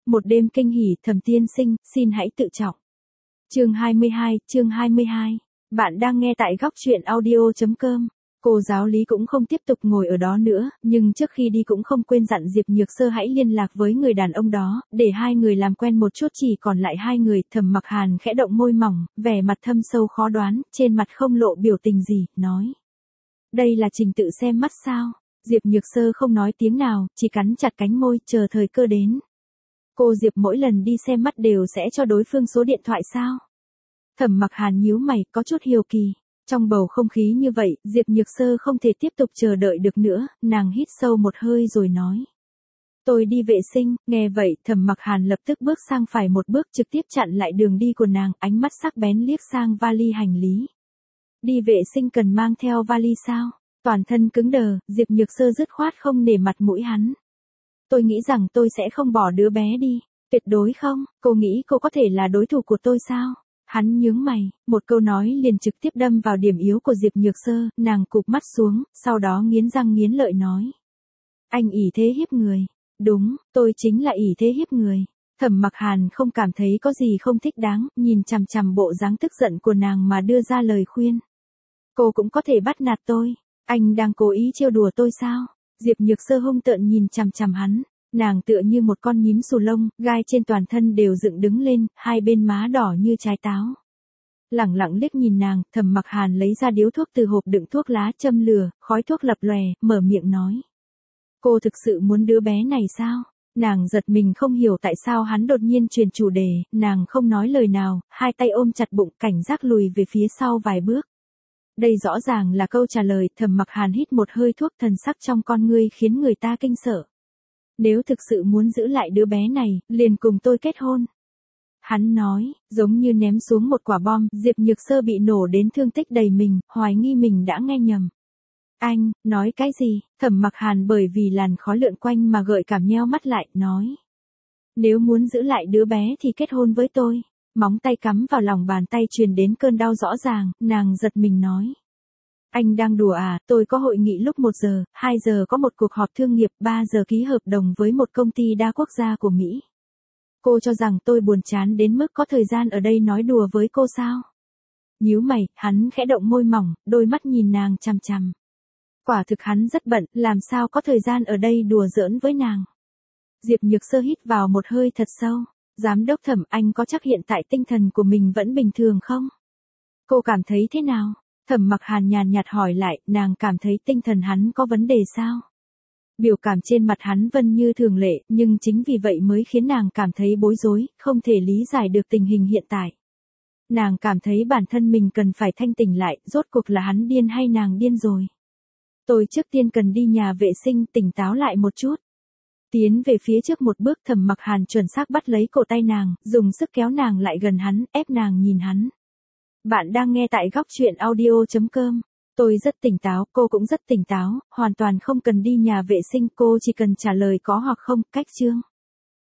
Một đêm kinh hỉ, Thẩm tiên sinh, xin hãy tự trọng. Chương 22. Bạn đang nghe tại góc truyện audio.com. Cô giáo lý cũng không tiếp tục ngồi ở đó nữa, nhưng trước khi đi cũng không quên dặn Diệp Nhược Sơ hãy liên lạc với người đàn ông đó, để hai người làm quen một chút. Chỉ còn lại hai người. Thẩm Mặc Hàn khẽ động môi mỏng, vẻ mặt thâm sâu khó đoán, trên mặt không lộ biểu tình gì, nói. Đây là trình tự xem mắt sao? Diệp Nhược Sơ không nói tiếng nào, chỉ cắn chặt cánh môi, chờ thời cơ đến. Cô Diệp mỗi lần đi xem mắt đều sẽ cho đối phương số điện thoại sao? Thẩm Mặc Hàn nhíu mày, có chút hiếu kỳ. Trong bầu không khí như vậy, Diệp Nhược Sơ không thể tiếp tục chờ đợi được nữa, nàng hít sâu một hơi rồi nói. Tôi đi vệ sinh. Nghe vậy, Thẩm Mặc Hàn lập tức bước sang phải một bước, trực tiếp chặn lại đường đi của nàng, ánh mắt sắc bén liếc sang vali hành lý. Đi vệ sinh cần mang theo vali sao? Toàn thân cứng đờ, Diệp Nhược Sơ dứt khoát không nể mặt mũi hắn. Tôi nghĩ rằng tôi sẽ không bỏ đứa bé đi. Tuyệt đối không. Cô nghĩ cô có thể là đối thủ của tôi sao? Hắn nhướng mày, một câu nói liền trực tiếp đâm vào điểm yếu của Diệp Nhược Sơ, nàng cụp mắt xuống, sau đó nghiến răng nghiến lợi nói. Anh ỷ thế hiếp người. Đúng, tôi chính là ỷ thế hiếp người. Thẩm Mặc Hàn không cảm thấy có gì không thích đáng, nhìn chằm chằm bộ dáng tức giận của nàng mà đưa ra lời khuyên. Cô cũng có thể bắt nạt tôi. Anh đang cố ý trêu đùa tôi sao? Diệp Nhược Sơ hung tợn nhìn chằm chằm hắn. Nàng tựa như một con nhím xù lông, gai trên toàn thân đều dựng đứng lên, hai bên má đỏ như trái táo. Lẳng lặng liếc nhìn nàng, Thẩm Mặc Hàn lấy ra điếu thuốc từ hộp đựng thuốc lá, châm lửa, khói thuốc lập lòe, mở miệng nói. Cô thực sự muốn đứa bé này sao? Nàng giật mình không hiểu tại sao hắn đột nhiên chuyển chủ đề, nàng không nói lời nào, hai tay ôm chặt bụng, cảnh giác lùi về phía sau vài bước. Đây rõ ràng là câu trả lời. Thẩm Mặc Hàn hít một hơi thuốc, thần sắc trong con ngươi khiến người ta kinh sợ. Nếu thực sự muốn giữ lại đứa bé này, liền cùng tôi kết hôn. Hắn nói, giống như ném xuống một quả bom. Diệp Nhược Sơ bị nổ đến thương tích đầy mình, hoài nghi mình đã nghe nhầm. Anh, nói cái gì? Thẩm Mặc Hàn bởi vì làn khói lượn quanh mà gợi cảm nheo mắt lại, nói. Nếu muốn giữ lại đứa bé thì kết hôn với tôi. Móng tay cắm vào lòng bàn tay truyền đến cơn đau rõ ràng, nàng giật mình nói. Anh đang đùa à? Tôi có hội nghị lúc 1 giờ, 2 giờ có một cuộc họp thương nghiệp, 3 giờ ký hợp đồng với một công ty đa quốc gia của Mỹ. Cô cho rằng tôi buồn chán đến mức có thời gian ở đây nói đùa với cô sao? Nhíu mày, hắn khẽ động môi mỏng, đôi mắt nhìn nàng chằm chằm. Quả thực hắn rất bận, làm sao có thời gian ở đây đùa giỡn với nàng. Diệp Nhược Sơ hít vào một hơi thật sâu. Giám đốc Thẩm, anh có chắc hiện tại tinh thần của mình vẫn bình thường không? Cô cảm thấy thế nào? Thẩm Mặc Hàn nhàn nhạt hỏi lại, nàng cảm thấy tinh thần hắn có vấn đề sao? Biểu cảm trên mặt hắn vẫn như thường lệ, nhưng chính vì vậy mới khiến nàng cảm thấy bối rối, không thể lý giải được tình hình hiện tại. Nàng cảm thấy bản thân mình cần phải thanh tỉnh lại, rốt cuộc là hắn điên hay nàng điên rồi? Tôi trước tiên cần đi nhà vệ sinh, tỉnh táo lại một chút. Tiến về phía trước một bước, Thẩm Mặc Hàn chuẩn xác bắt lấy cổ tay nàng, dùng sức kéo nàng lại gần hắn, ép nàng nhìn hắn. Bạn đang nghe tại góc truyện audio.com. Tôi rất tỉnh táo, cô cũng rất tỉnh táo, hoàn toàn không cần đi nhà vệ sinh, cô chỉ cần trả lời có hoặc không, cách chương.